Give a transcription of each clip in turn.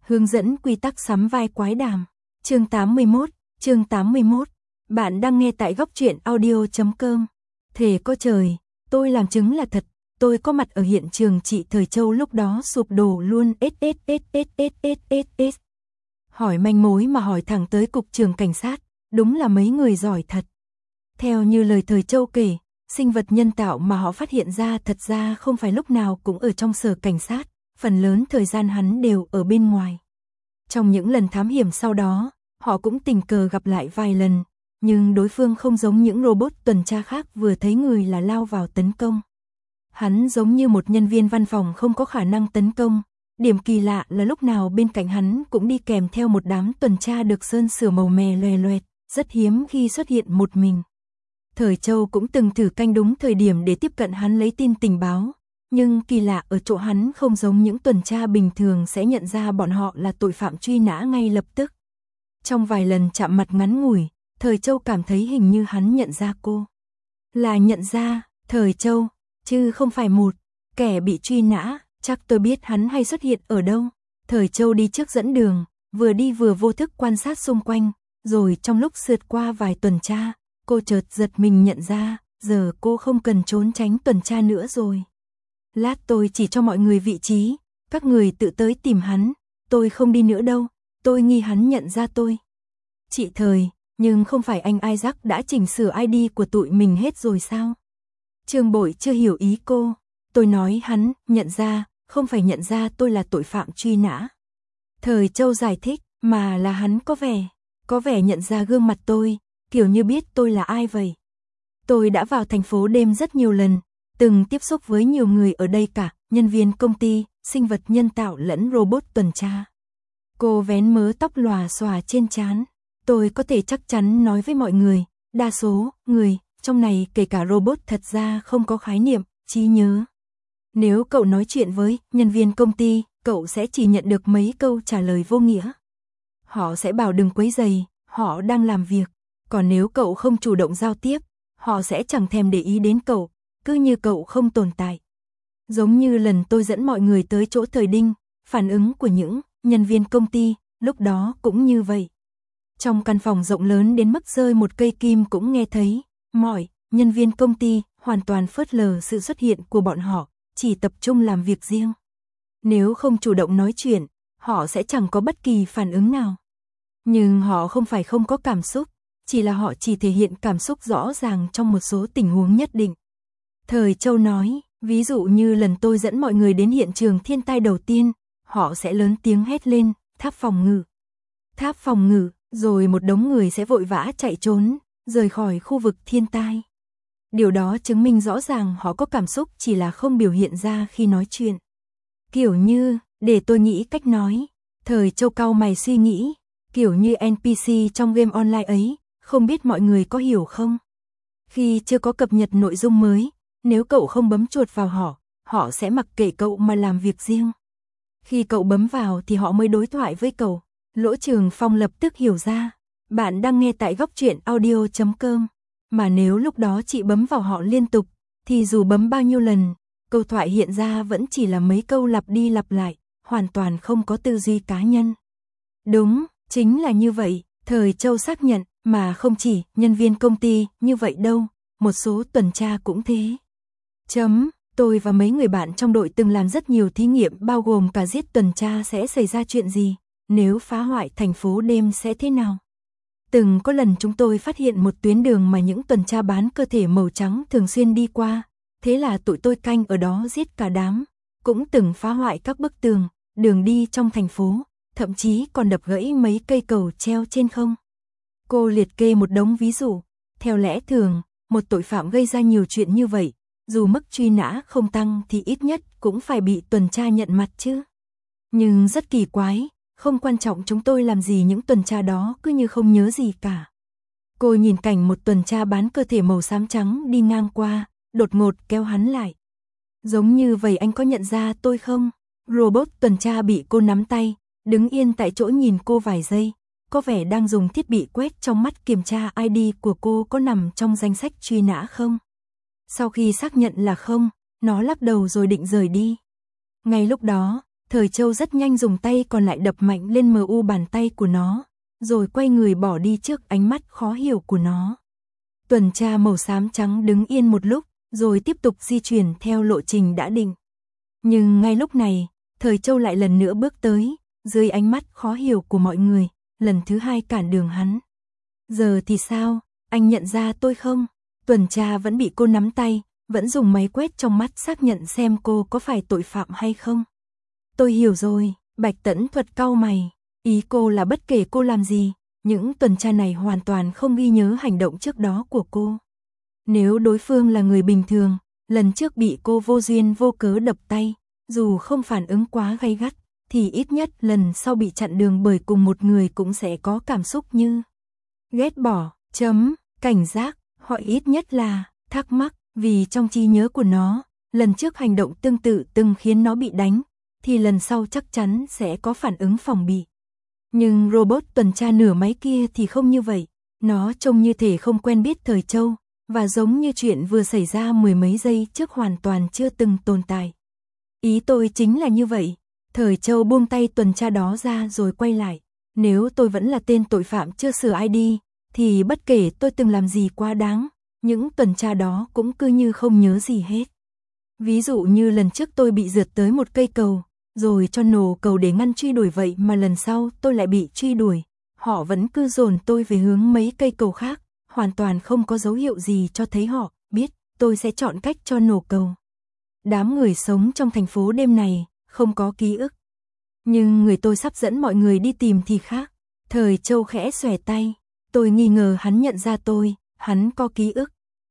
Hướng dẫn quy tắc sắm vai quái đàm. Chương 81. Bạn đang nghe tại góc truyện audio.com. Thề có trời, tôi làm chứng là thật, tôi có mặt ở hiện trường. Chị Thời Châu lúc đó sụp đổ luôn. Hỏi manh mối mà hỏi thẳng tới cục trưởng cảnh sát, đúng là mấy người giỏi thật. Theo như lời Thời Châu kể, sinh vật nhân tạo mà họ phát hiện ra thật ra không phải lúc nào cũng ở trong sở cảnh sát, phần lớn thời gian hắn đều ở bên ngoài. Trong những lần thám hiểm sau đó, họ cũng tình cờ gặp lại vài lần, nhưng đối phương không giống những robot tuần tra khác vừa thấy người là lao vào tấn công. Hắn giống như một nhân viên văn phòng không có khả năng tấn công. Điểm kỳ lạ là lúc nào bên cạnh hắn cũng đi kèm theo một đám tuần tra được sơn sửa màu mè loè loẹt, rất hiếm khi xuất hiện một mình. Thời Châu cũng từng thử canh đúng thời điểm để tiếp cận hắn lấy tin tình báo, nhưng kỳ lạ ở chỗ hắn không giống những tuần tra bình thường sẽ nhận ra bọn họ là tội phạm truy nã ngay lập tức. Trong vài lần chạm mặt ngắn ngủi, Thời Châu cảm thấy hình như hắn nhận ra cô. Là nhận ra Thời Châu, chứ không phải một kẻ bị truy nã. Chắc tôi biết hắn hay xuất hiện ở đâu. Thời Châu đi trước dẫn đường, vừa đi vừa vô thức quan sát xung quanh, rồi trong lúc sượt qua vài tuần tra, cô chợt giật mình nhận ra, giờ cô không cần trốn tránh tuần tra nữa rồi. Lát tôi chỉ cho mọi người vị trí, các người tự tới tìm hắn, tôi không đi nữa đâu, tôi nghi hắn nhận ra tôi. Chị Thời, nhưng không phải anh Isaac đã chỉnh sửa ID của tụi mình hết rồi sao? Trương Bội chưa hiểu ý cô, tôi nói hắn nhận ra, không phải nhận ra tôi là tội phạm truy nã. Thời Châu giải thích, mà là hắn có vẻ nhận ra gương mặt tôi, kiểu như biết tôi là ai vậy. Tôi đã vào thành phố đêm rất nhiều lần, từng tiếp xúc với nhiều người ở đây cả, nhân viên công ty, sinh vật nhân tạo lẫn robot tuần tra. Cô vén mớ tóc lòa xòa trên trán. Tôi có thể chắc chắn nói với mọi người, đa số người trong này kể cả robot thật ra không có khái niệm trí nhớ. Nếu cậu nói chuyện với nhân viên công ty, cậu sẽ chỉ nhận được mấy câu trả lời vô nghĩa. Họ sẽ bảo đừng quấy rầy, họ đang làm việc. Còn nếu cậu không chủ động giao tiếp, họ sẽ chẳng thèm để ý đến cậu, cứ như cậu không tồn tại. Giống như lần tôi dẫn mọi người tới chỗ Thời Đinh, phản ứng của những nhân viên công ty lúc đó cũng như vậy. Trong căn phòng rộng lớn đến mức rơi một cây kim cũng nghe thấy, mọi nhân viên công ty hoàn toàn phớt lờ sự xuất hiện của bọn họ, chỉ tập trung làm việc riêng. Nếu không chủ động nói chuyện, họ sẽ chẳng có bất kỳ phản ứng nào. Nhưng họ không phải không có cảm xúc, chỉ là họ chỉ thể hiện cảm xúc rõ ràng trong một số tình huống nhất định. Thời Châu nói, ví dụ như lần tôi dẫn mọi người đến hiện trường thiên tai đầu tiên, họ sẽ lớn tiếng hét lên, tháp phòng ngự, rồi một đống người sẽ vội vã chạy trốn, rời khỏi khu vực thiên tai. Điều đó chứng minh rõ ràng họ có cảm xúc, chỉ là không biểu hiện ra khi nói chuyện. Kiểu như, để tôi nghĩ cách nói. Thời Châu cau mày suy nghĩ, kiểu như NPC trong game online ấy, không biết mọi người có hiểu không? Khi chưa có cập nhật nội dung mới, nếu cậu không bấm chuột vào họ sẽ mặc kệ cậu mà làm việc riêng. Khi cậu bấm vào thì họ mới đối thoại với cậu. Lỗ Trường Phong lập tức hiểu ra. Bạn đang nghe tại góc truyện audio.com. Mà nếu lúc đó chị bấm vào họ liên tục, thì dù bấm bao nhiêu lần, câu thoại hiện ra vẫn chỉ là mấy câu lặp đi lặp lại, hoàn toàn không có tư duy cá nhân. Đúng, chính là như vậy, Thời Châu xác nhận, mà không chỉ nhân viên công ty như vậy đâu, một số tuần tra cũng thế. Tôi và mấy người bạn trong đội từng làm rất nhiều thí nghiệm, bao gồm cả giết tuần tra sẽ xảy ra chuyện gì, nếu phá hoại thành phố đêm sẽ thế nào. Từng có lần chúng tôi phát hiện một tuyến đường mà những tuần tra bán cơ thể màu trắng thường xuyên đi qua, thế là tụi tôi canh ở đó giết cả đám, cũng từng phá hoại các bức tường, đường đi trong thành phố, thậm chí còn đập gãy mấy cây cầu treo trên không. Cô liệt kê một đống ví dụ, theo lẽ thường, một tội phạm gây ra nhiều chuyện như vậy, dù mức truy nã không tăng thì ít nhất cũng phải bị tuần tra nhận mặt chứ. Nhưng rất kỳ quái, không quan trọng chúng tôi làm gì những tuần tra đó cứ như không nhớ gì cả. Cô nhìn cảnh một tuần tra bán cơ thể màu xám trắng đi ngang qua, đột ngột kéo hắn lại. Giống như vậy anh có nhận ra tôi không? Robot tuần tra bị cô nắm tay, đứng yên tại chỗ nhìn cô vài giây, có vẻ đang dùng thiết bị quét trong mắt kiểm tra ID của cô có nằm trong danh sách truy nã không. Sau khi xác nhận là không, nó lắc đầu rồi định rời đi. Ngay lúc đó, Thời Châu rất nhanh dùng tay còn lại đập mạnh lên mu bàn tay của nó, rồi quay người bỏ đi trước ánh mắt khó hiểu của nó. Tuần tra màu xám trắng đứng yên một lúc, rồi tiếp tục di chuyển theo lộ trình đã định. Nhưng ngay lúc này, Thời Châu lại lần nữa bước tới, dưới ánh mắt khó hiểu của mọi người, lần thứ hai cản đường hắn. Giờ thì sao, anh nhận ra tôi không? Tuần tra vẫn bị cô nắm tay, vẫn dùng máy quét trong mắt xác nhận xem cô có phải tội phạm hay không. Tôi hiểu rồi, Bạch Tẫn Thuật cau mày, ý cô là bất kể cô làm gì, những tuần tra này hoàn toàn không ghi nhớ hành động trước đó của cô. Nếu đối phương là người bình thường, lần trước bị cô vô duyên vô cớ đập tay, dù không phản ứng quá gay gắt, thì ít nhất lần sau bị chặn đường bởi cùng một người cũng sẽ có cảm xúc như ghét bỏ, cảnh giác, hoặc ít nhất là thắc mắc, vì trong trí nhớ của nó, lần trước hành động tương tự từng khiến nó bị đánh, thì lần sau chắc chắn sẽ có phản ứng phòng bị. Nhưng robot tuần tra nửa máy kia thì không như vậy, nó trông như thể không quen biết Thời Châu, và giống như chuyện vừa xảy ra mười mấy giây trước hoàn toàn chưa từng tồn tại. Ý tôi chính là như vậy. Thời Châu buông tay tuần tra đó ra rồi quay lại. Nếu tôi vẫn là tên tội phạm chưa sửa ID, thì bất kể tôi từng làm gì quá đáng, những tuần tra đó cũng cứ như không nhớ gì hết. Ví dụ như lần trước tôi bị rượt tới một cây cầu, rồi cho nổ cầu để ngăn truy đuổi, vậy mà lần sau tôi lại bị truy đuổi. Họ vẫn cứ dồn tôi về hướng mấy cây cầu khác, hoàn toàn không có dấu hiệu gì cho thấy họ biết tôi sẽ chọn cách cho nổ cầu. Đám người sống trong thành phố đêm này không có ký ức. Nhưng người tôi sắp dẫn mọi người đi tìm thì khác. Thời Châu khẽ xòe tay. Tôi nghi ngờ hắn nhận ra tôi, hắn có ký ức.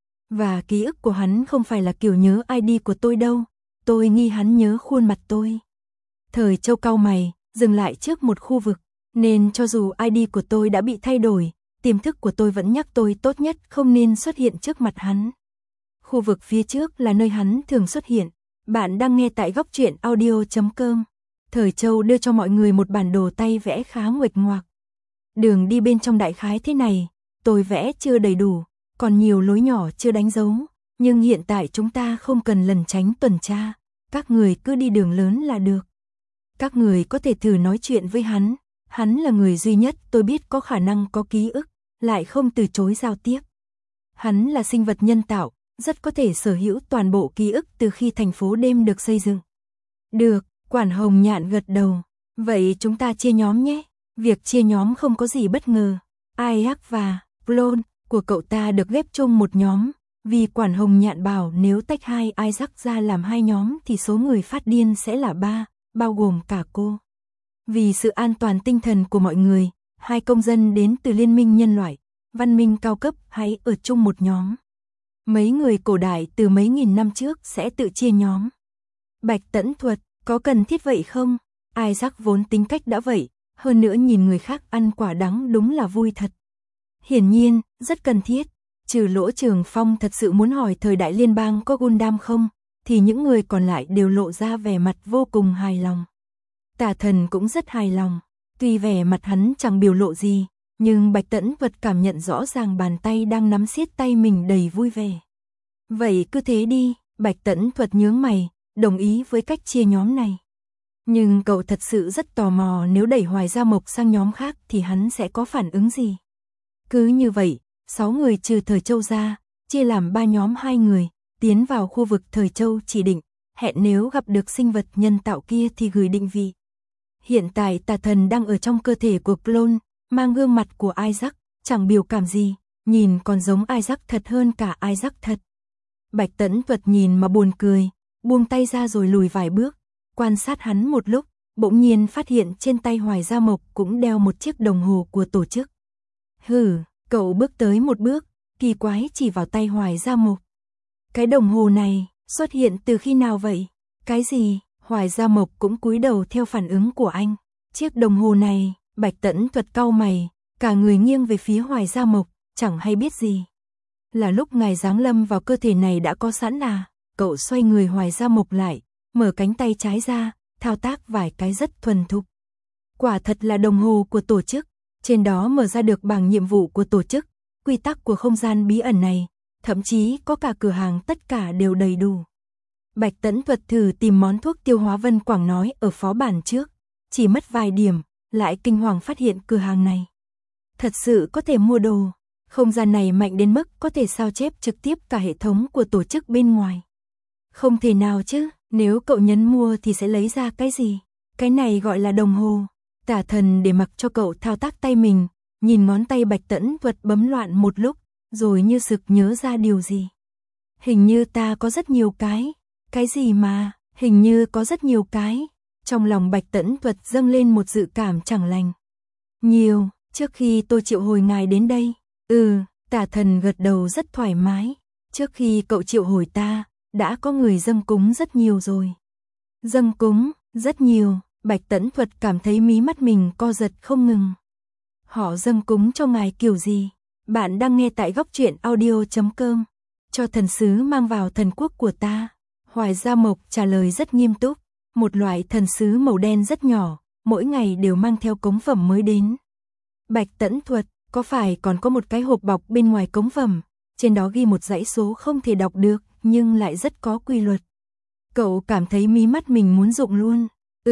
Và ký ức của hắn không phải là kiểu nhớ ID của tôi đâu. Tôi nghi hắn nhớ khuôn mặt tôi. Thời Châu cau mày, dừng lại trước một khu vực. Nên cho dù ID của tôi đã bị thay đổi, tiềm thức của tôi vẫn nhắc tôi tốt nhất không nên xuất hiện trước mặt hắn. Khu vực phía trước là nơi hắn thường xuất hiện. Bạn đang nghe tại góc truyện audio.com. Thời Châu đưa cho mọi người một bản đồ tay vẽ khá nguệch ngoạc. Đường đi bên trong đại khái thế này, tôi vẽ chưa đầy đủ, còn nhiều lối nhỏ chưa đánh dấu, nhưng hiện tại chúng ta không cần lẩn tránh tuần tra, các người cứ đi đường lớn là được. Các người có thể thử nói chuyện với hắn là người duy nhất tôi biết có khả năng có ký ức, lại không từ chối giao tiếp. Hắn là sinh vật nhân tạo, rất có thể sở hữu toàn bộ ký ức từ khi thành phố đêm được xây dựng. Được, Quản Hồng Nhạn gật đầu. Vậy chúng ta chia nhóm nhé. Việc chia nhóm không có gì bất ngờ. Isaac và Clone của cậu ta được ghép chung một nhóm, vì Quản Hồng Nhạn bảo nếu tách hai Isaac ra làm hai nhóm thì số người phát điên sẽ là 3, bao gồm cả cô. Vì sự an toàn tinh thần của mọi người, hai công dân đến từ Liên minh Nhân loại, văn minh cao cấp hãy ở chung một nhóm. Mấy người cổ đại từ mấy nghìn năm trước sẽ tự chia nhóm. Bạch Tẫn Thuật, có cần thiết vậy không? Isaac vốn tính cách đã vậy, hơn nữa nhìn người khác ăn quả đắng đúng là vui thật. Hiển nhiên, rất cần thiết. Trừ Lỗ Trường Phong thật sự muốn hỏi thời đại liên bang có Gundam không, thì những người còn lại đều lộ ra vẻ mặt vô cùng hài lòng. Tà Thần cũng rất hài lòng, tuy vẻ mặt hắn chẳng biểu lộ gì, nhưng Bạch Tẫn Thuật cảm nhận rõ ràng bàn tay đang nắm siết tay mình đầy vui vẻ. Vậy cứ thế đi, Bạch Tẫn Thuật nhướng mày, đồng ý với cách chia nhóm này. Nhưng cậu thật sự rất tò mò nếu đẩy Hoài Gia Mộc sang nhóm khác thì hắn sẽ có phản ứng gì. Cứ như vậy, 6 người trừ Thời Châu ra, chia làm 3 nhóm 2 người, tiến vào khu vực Thời Châu chỉ định, hẹn nếu gặp được sinh vật nhân tạo kia thì gửi định vị. Hiện tại Tà Thần đang ở trong cơ thể của Clone, mang gương mặt của Isaac, chẳng biểu cảm gì, nhìn còn giống Isaac thật hơn cả Isaac thật. Bạch Tẫn Thuật nhìn mà buồn cười, buông tay ra rồi lùi vài bước, quan sát hắn một lúc, bỗng nhiên phát hiện trên tay Hoài Gia Mộc cũng đeo một chiếc đồng hồ của tổ chức. Hừ, cậu bước tới một bước, kỳ quái chỉ vào tay Hoài Gia Mộc. Cái đồng hồ này, xuất hiện từ khi nào vậy? Cái gì? Hoài Gia Mộc cũng cúi đầu theo phản ứng của anh. Chiếc đồng hồ này, Bạch Tẫn Thuật cau mày, cả người nghiêng về phía Hoài Gia Mộc, chẳng hay biết gì. Là lúc ngài giáng lâm vào cơ thể này đã có sẵn à? Cậu xoay người Hoài Gia Mộc lại, mở cánh tay trái ra, thao tác vài cái rất thuần thục. Quả thật là đồng hồ của tổ chức, trên đó mở ra được bảng nhiệm vụ của tổ chức, quy tắc của không gian bí ẩn này, thậm chí có cả cửa hàng tất cả đều đầy đủ. Bạch Tẫn Thuật thử tìm món thuốc tiêu hóa Vân Quảng nói ở phó bản trước, chỉ mất vài điểm, lại kinh hoàng phát hiện cửa hàng này thật sự có thể mua đồ. Không gian này mạnh đến mức có thể sao chép trực tiếp cả hệ thống của tổ chức bên ngoài. Không thể nào chứ, nếu cậu nhấn mua thì sẽ lấy ra cái gì? Cái này gọi là đồng hồ. Tả Thần để mặc cho cậu thao tác tay mình, nhìn ngón tay Bạch Tẫn Thuật bấm loạn một lúc, rồi như sực nhớ ra điều gì. Hình như ta có rất nhiều cái. Cái gì mà, hình như có rất nhiều cái. Trong lòng Bạch Tẫn Thuật dâng lên một dự cảm chẳng lành. Nhiều, trước khi tôi triệu hồi ngài đến đây. Tả Thần gật đầu rất thoải mái. Trước khi cậu triệu hồi ta, đã có người dâng cúng rất nhiều rồi. Dâng cúng, rất nhiều, Bạch Tẫn Thuật cảm thấy mí mắt mình co giật không ngừng. Họ dâng cúng cho ngài kiểu gì? Bạn đang nghe tại góc truyện audio.com. Cho thần sứ mang vào thần quốc của ta. Hoài Gia Mộc trả lời rất nghiêm túc. Một loại thần sứ màu đen rất nhỏ, mỗi ngày đều mang theo cống phẩm mới đến. Bạch Tẫn Thuật, có phải còn có một cái hộp bọc bên ngoài cống phẩm, trên đó ghi một dãy số không thể đọc được, nhưng lại rất có quy luật. Cậu cảm thấy mí mắt mình muốn rụng luôn.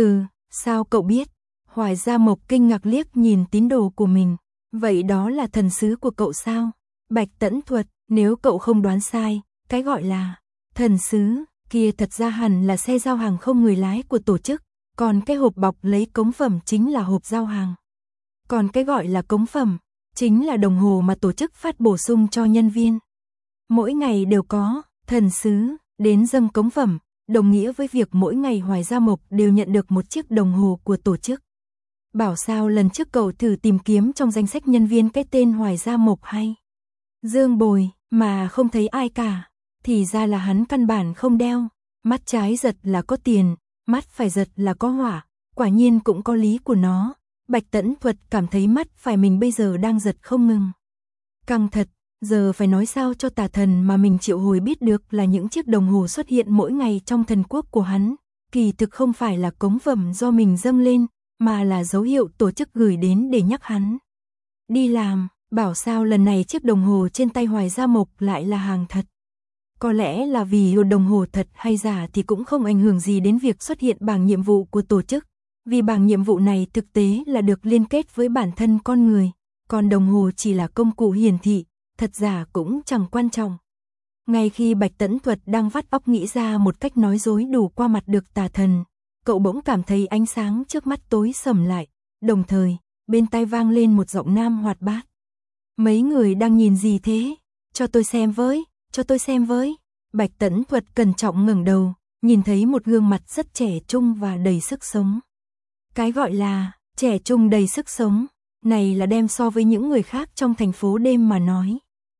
Sao cậu biết? Hoài Gia Mộc kinh ngạc liếc nhìn tín đồ của mình. Vậy đó là thần sứ của cậu sao? Bạch Tẫn Thuật, nếu cậu không đoán sai, cái gọi là thần sứ kia thật ra hẳn là xe giao hàng không người lái của tổ chức, còn cái hộp bọc lấy cống phẩm chính là hộp giao hàng. Còn cái gọi là cống phẩm, chính là đồng hồ mà tổ chức phát bổ sung cho nhân viên. Mỗi ngày đều có thần sứ đến dâng cống phẩm, đồng nghĩa với việc mỗi ngày Hoài Gia Mộc đều nhận được một chiếc đồng hồ của tổ chức. Bảo sao lần trước cậu thử tìm kiếm trong danh sách nhân viên cái tên Hoài Gia Mộc hay Dương Bồi mà không thấy ai cả, thì ra là hắn căn bản không đeo. Mắt trái giật là có tiền, mắt phải giật là có hỏa, quả nhiên cũng có lý của nó. Bạch Tẫn Thuật cảm thấy mắt phải mình bây giờ đang giật không ngừng. Căng thật, giờ phải nói sao cho Tả Thần mà mình triệu hồi biết được là những chiếc đồng hồ xuất hiện mỗi ngày trong thần quốc của hắn, kỳ thực không phải là cống phẩm do mình dâng lên, mà là dấu hiệu tổ chức gửi đến để nhắc hắn đi làm. Bảo sao lần này chiếc đồng hồ trên tay Hoài Gia Mộc lại là hàng thật. Có lẽ là vì đồng hồ thật hay giả thì cũng không ảnh hưởng gì đến việc xuất hiện bảng nhiệm vụ của tổ chức, vì bảng nhiệm vụ này thực tế là được liên kết với bản thân con người, còn đồng hồ chỉ là công cụ hiển thị, thật giả cũng chẳng quan trọng. Ngay khi Bạch Tẫn Thuật đang vắt óc nghĩ ra một cách nói dối đủ qua mặt được Tả Thần, cậu bỗng cảm thấy ánh sáng trước mắt tối sầm lại, đồng thời, bên tai vang lên một giọng nam hoạt bát. Mấy người đang nhìn gì thế? Cho tôi xem với, cho tôi xem với. Bạch Tẫn Thuật cẩn trọng ngẩng đầu, nhìn thấy một gương mặt rất trẻ trung và đầy sức sống. Cái gọi là trẻ trung đầy sức sống, này là đem so với những người khác trong thành phố đêm mà nói.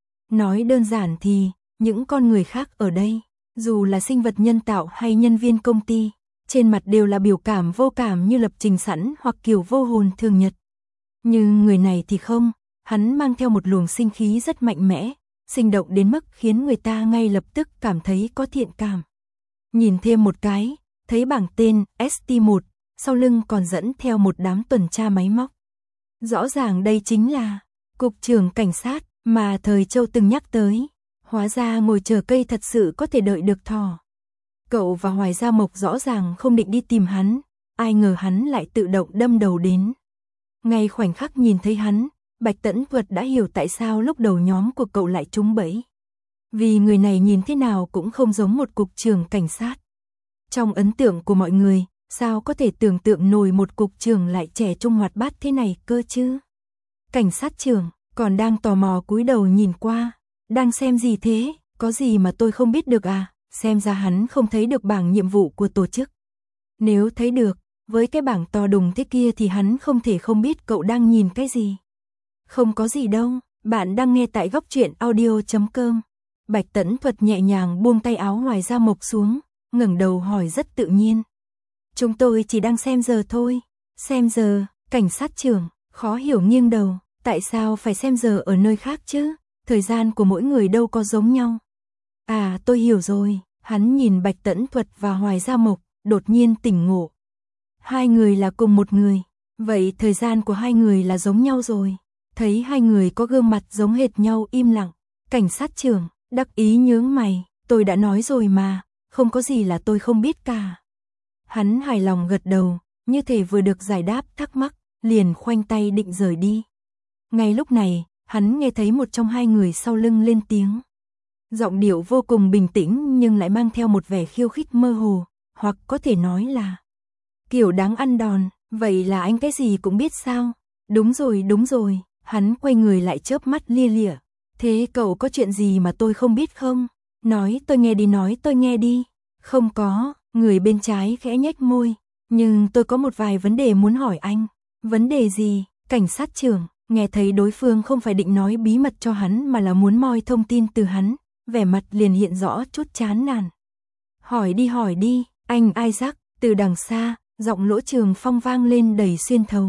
Nói đơn giản thì, những con người khác ở đây, dù là sinh vật nhân tạo hay nhân viên công ty, trên mặt đều là biểu cảm vô cảm như lập trình sẵn hoặc kiểu vô hồn thường nhật. Nhưng người này thì không, hắn mang theo một luồng sinh khí rất mạnh mẽ, sinh động đến mức khiến người ta ngay lập tức cảm thấy có thiện cảm. Nhìn thêm một cái, thấy bảng tên ST1, sau lưng còn dẫn theo một đám tuần tra máy móc. Rõ ràng đây chính là cục trưởng cảnh sát mà Thời Châu từng nhắc tới. Hóa ra ngồi chờ cây thật sự có thể đợi được thỏ. Cậu và Hoài Gia Mộc rõ ràng không định đi tìm hắn, ai ngờ hắn lại tự động đâm đầu đến. Ngay khoảnh khắc nhìn thấy hắn, Bạch Tẫn Thuật đã hiểu tại sao lúc đầu nhóm của cậu lại trúng bẫy. Vì người này nhìn thế nào cũng không giống một cục trưởng cảnh sát. Trong ấn tượng của mọi người, sao có thể tưởng tượng nổi một cục trưởng lại trẻ trung hoạt bát thế này cơ chứ? Cảnh sát trưởng còn đang tò mò cúi đầu nhìn qua. Đang xem gì thế? Có gì mà tôi không biết được à? Xem ra hắn không thấy được bảng nhiệm vụ của tổ chức. Nếu thấy được, với cái bảng to đùng thế kia thì hắn không thể không biết cậu đang nhìn cái gì. Không có gì đâu, bạn đang nghe tại góc truyện audio.com. Bạch Tẫn Thuật nhẹ nhàng buông tay áo Hoài Gia Mộc xuống, ngẩng đầu hỏi rất tự nhiên. Chúng tôi chỉ đang xem giờ thôi. Xem giờ, cảnh sát trưởng, khó hiểu nghiêng đầu, tại sao phải xem giờ ở nơi khác chứ? Thời gian của mỗi người đâu có giống nhau. À, tôi hiểu rồi, hắn nhìn Bạch Tẫn Thuật và Hoài Gia Mộc, đột nhiên tỉnh ngộ. Hai người là cùng một người, vậy thời gian của hai người là giống nhau rồi. Thấy hai người có gương mặt giống hệt nhau im lặng, cảnh sát trưởng, đắc ý nhướng mày, tôi đã nói rồi mà, không có gì là tôi không biết cả. Hắn hài lòng gật đầu, như thể vừa được giải đáp thắc mắc, liền khoanh tay định rời đi. Ngay lúc này, hắn nghe thấy một trong hai người sau lưng lên tiếng. Giọng điệu vô cùng bình tĩnh nhưng lại mang theo một vẻ khiêu khích mơ hồ, hoặc có thể nói là kiểu đáng ăn đòn. Vậy là anh cái gì cũng biết sao? Đúng rồi, hắn quay người lại chớp mắt lia lịa. Thế cậu có chuyện gì mà tôi không biết không? Nói tôi nghe đi. Không có, người bên trái khẽ nhếch môi. Nhưng tôi có một vài vấn đề muốn hỏi anh. Vấn đề gì? Cảnh sát trưởng, nghe thấy đối phương không phải định nói bí mật cho hắn mà là muốn moi thông tin từ hắn, vẻ mặt liền hiện rõ chút chán nản. Hỏi đi, anh Isaac, từ đằng xa, giọng Lỗ Trường Phong vang lên đầy xuyên thấu.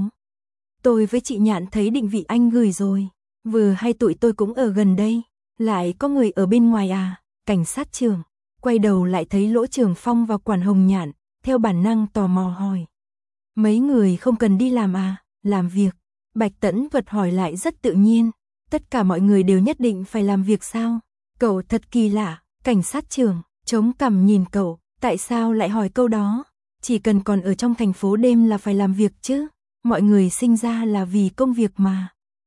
Tôi với chị Nhạn thấy định vị anh gửi rồi, vừa hay tụi tôi cũng ở gần đây, lại có người ở bên ngoài à? Cảnh sát trưởng, quay đầu lại thấy Lỗ Trường Phong và Quản Hồng Nhạn, theo bản năng tò mò hỏi. Mấy người không cần đi làm à? Làm việc. Bạch Tẫn Vật hỏi lại rất tự nhiên, tất cả mọi người đều nhất định phải làm việc sao? Cậu thật kỳ lạ. Cảnh sát trưởng chống cằm nhìn cậu, tại sao lại hỏi câu đó? Chỉ cần còn ở trong thành phố đêm là phải làm việc chứ, mọi người sinh ra là vì công việc mà.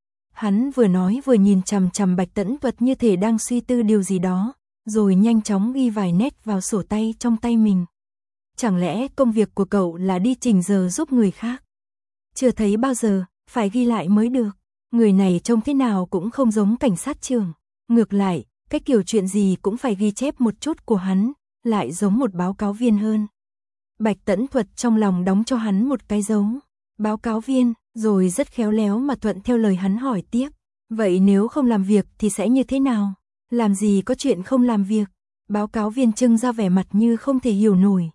Hắn vừa nói vừa nhìn chằm chằm Bạch Tẫn Vật như thể đang suy tư điều gì đó, rồi nhanh chóng ghi vài nét vào sổ tay trong tay mình. Chẳng lẽ công việc của cậu là đi chỉnh giờ giúp người khác? Chưa thấy bao giờ, phải ghi lại mới được. Người này trông thế nào cũng không giống cảnh sát trưởng. Ngược lại, cái kiểu chuyện gì cũng phải ghi chép một chút của hắn, lại giống một báo cáo viên hơn. Bạch Tẫn Thuật trong lòng đóng cho hắn một cái dấu. Báo cáo viên, rồi rất khéo léo mà thuận theo lời hắn hỏi tiếp. Vậy nếu không làm việc thì sẽ như thế nào? Làm gì có chuyện không làm việc? Báo cáo viên trưng ra vẻ mặt như không thể hiểu nổi.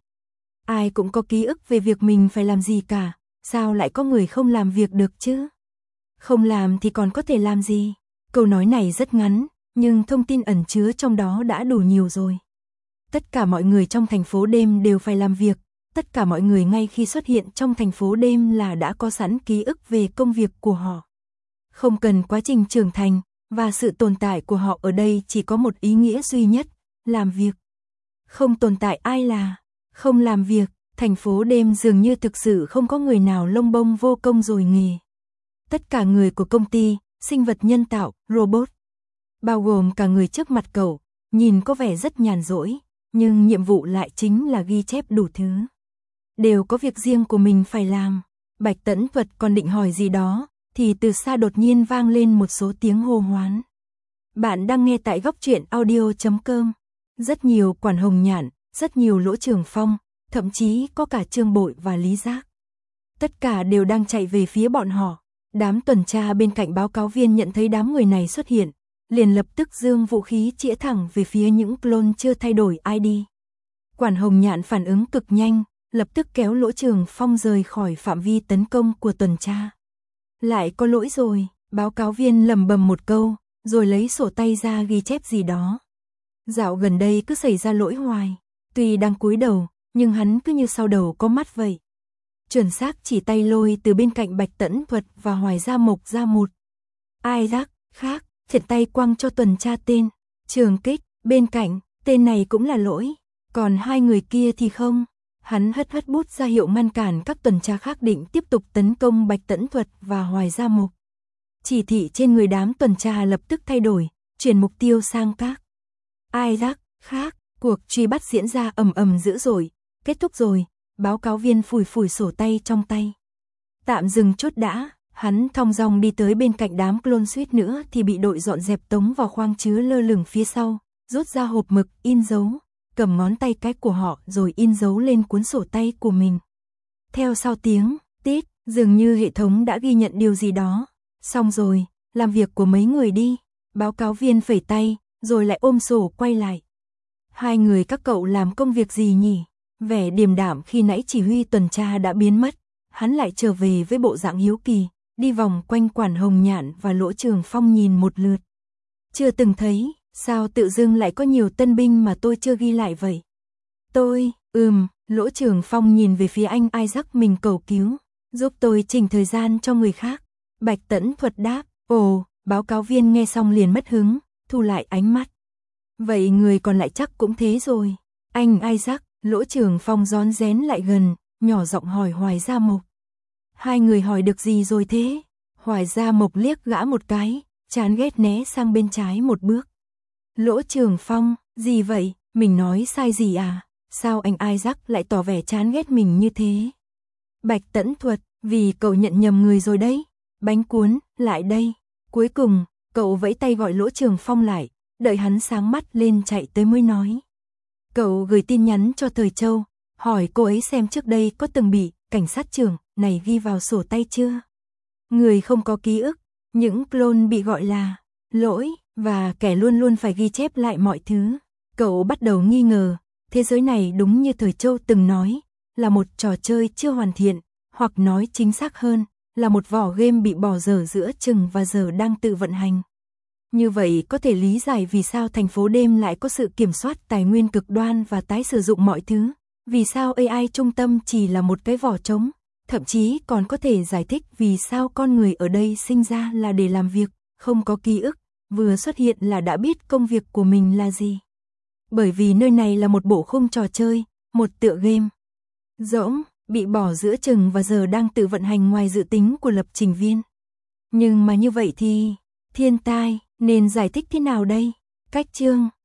Ai cũng có ký ức về việc mình phải làm gì cả, sao lại có người không làm việc được chứ? Không làm thì còn có thể làm gì? Câu nói này rất ngắn, nhưng thông tin ẩn chứa trong đó đã đủ nhiều rồi. Tất cả mọi người trong thành phố đêm đều phải làm việc, tất cả mọi người ngay khi xuất hiện trong thành phố đêm là đã có sẵn ký ức về công việc của họ. Không cần quá trình trưởng thành, và sự tồn tại của họ ở đây chỉ có một ý nghĩa duy nhất, làm việc. Không tồn tại ai là không làm việc, thành phố đêm dường như thực sự không có người nào lông bông vô công rồi nghề. Tất cả người của công ty, sinh vật nhân tạo, robot, bao gồm cả người trước mặt cậu, nhìn có vẻ rất nhàn rỗi, nhưng nhiệm vụ lại chính là ghi chép đủ thứ. Đều có việc riêng của mình phải làm. Bạch Tẫn Thuật còn định hỏi gì đó, thì từ xa đột nhiên vang lên một số tiếng hô hoán. Bạn đang nghe tại góc truyện audio.com. Rất nhiều Quản Hồng Nhạn, rất nhiều Lỗ Trường Phong, thậm chí có cả Trương Bội và Lý Giác. Tất cả đều đang chạy về phía bọn họ. Đám tuần tra bên cạnh báo cáo viên nhận thấy đám người này xuất hiện, liền lập tức giương vũ khí chĩa thẳng về phía những clone chưa thay đổi ID. Quản Hồng Nhạn phản ứng cực nhanh, lập tức kéo Lỗ Trường Phong rời khỏi phạm vi tấn công của tuần tra. Lại có lỗi rồi, báo cáo viên lẩm bẩm một câu, rồi lấy sổ tay ra ghi chép gì đó. Dạo gần đây cứ xảy ra lỗi hoài, tuy đang cúi đầu, nhưng hắn cứ như sau đầu có mắt vậy. Chuẩn xác chỉ tay lôi từ bên cạnh Bạch Tẫn Thuật và Hoài Gia Mộc ra một. Isaac, khác, thiện tay quăng cho tuần tra tên. Trường Kích, bên cạnh, tên này cũng là lỗi. Còn hai người kia thì không. Hắn hất bút ra hiệu ngăn cản các tuần tra khác định tiếp tục tấn công Bạch Tẫn Thuật và Hoài Gia Mộc. Chỉ thị trên người đám tuần tra lập tức thay đổi, chuyển mục tiêu sang các. Isaac, khác, cuộc truy bắt diễn ra ầm ầm dữ dội. Kết thúc rồi, báo cáo viên phủi sổ tay trong tay. Tạm dừng chút đã, hắn thong dong đi tới bên cạnh đám clone suýt nữa thì bị đội dọn dẹp tống vào khoang chứa lơ lửng phía sau, rút ra hộp mực, in dấu, cầm ngón tay cái của họ rồi in dấu lên cuốn sổ tay của mình. Theo sau tiếng, tít, dường như hệ thống đã ghi nhận điều gì đó. Xong rồi, làm việc của mấy người đi. Báo cáo viên phẩy tay, rồi lại ôm sổ quay lại. Hai người các cậu làm công việc gì nhỉ? Vẻ điềm đạm khi nãy chỉ huy tuần tra đã biến mất, hắn lại trở về với bộ dạng hiếu kỳ, đi vòng quanh Quản Hồng Nhạn và Lỗ Trường Phong nhìn một lượt. Chưa từng thấy, sao tự dưng lại có nhiều tân binh mà tôi chưa ghi lại vậy? Tôi, Lỗ Trường Phong nhìn về phía anh Isaac mình cầu cứu, giúp tôi chỉnh thời gian cho người khác. Bạch Tẫn Thuật đáp, ồ, báo cáo viên nghe xong liền mất hứng, thu lại ánh mắt. Vậy người còn lại chắc cũng thế rồi. Anh Isaac, Lỗ Trường Phong rón rén lại gần, nhỏ giọng hỏi Hoài Gia Mộc. Hai người hỏi được gì rồi thế? Hoài Gia Mộc liếc gã một cái, chán ghét né sang bên trái một bước. Lỗ Trường Phong, gì vậy, mình nói sai gì à? Sao anh Isaac lại tỏ vẻ chán ghét mình như thế? Bạch Tẫn Thuật, vì cậu nhận nhầm người rồi đấy. Bánh cuốn, lại đây. Cuối cùng, cậu vẫy tay gọi Lỗ Trường Phong lại, đợi hắn sáng mắt lên chạy tới mới nói. Cậu gửi tin nhắn cho Thời Châu, hỏi cô ấy xem trước đây có từng bị cảnh sát trưởng này ghi vào sổ tay chưa? Người không có ký ức, những clone bị gọi là lỗi, và kẻ luôn luôn phải ghi chép lại mọi thứ. Cậu bắt đầu nghi ngờ, thế giới này đúng như Thời Châu từng nói, là một trò chơi chưa hoàn thiện, hoặc nói chính xác hơn, là một vỏ game bị bỏ dở giữa chừng và giờ đang tự vận hành. Như vậy có thể lý giải vì sao thành phố đêm lại có sự kiểm soát tài nguyên cực đoan và tái sử dụng mọi thứ, vì sao AI trung tâm chỉ là một cái vỏ trống, thậm chí còn có thể giải thích vì sao con người ở đây sinh ra là để làm việc, không có ký ức, vừa xuất hiện là đã biết công việc của mình là gì. Bởi vì nơi này là một bộ khung trò chơi, một tựa game rỗng, bị bỏ giữa chừng và giờ đang tự vận hành ngoài dự tính của lập trình viên. Nhưng mà như vậy thì, thiên tai, nên giải thích thế nào đây? Cách chương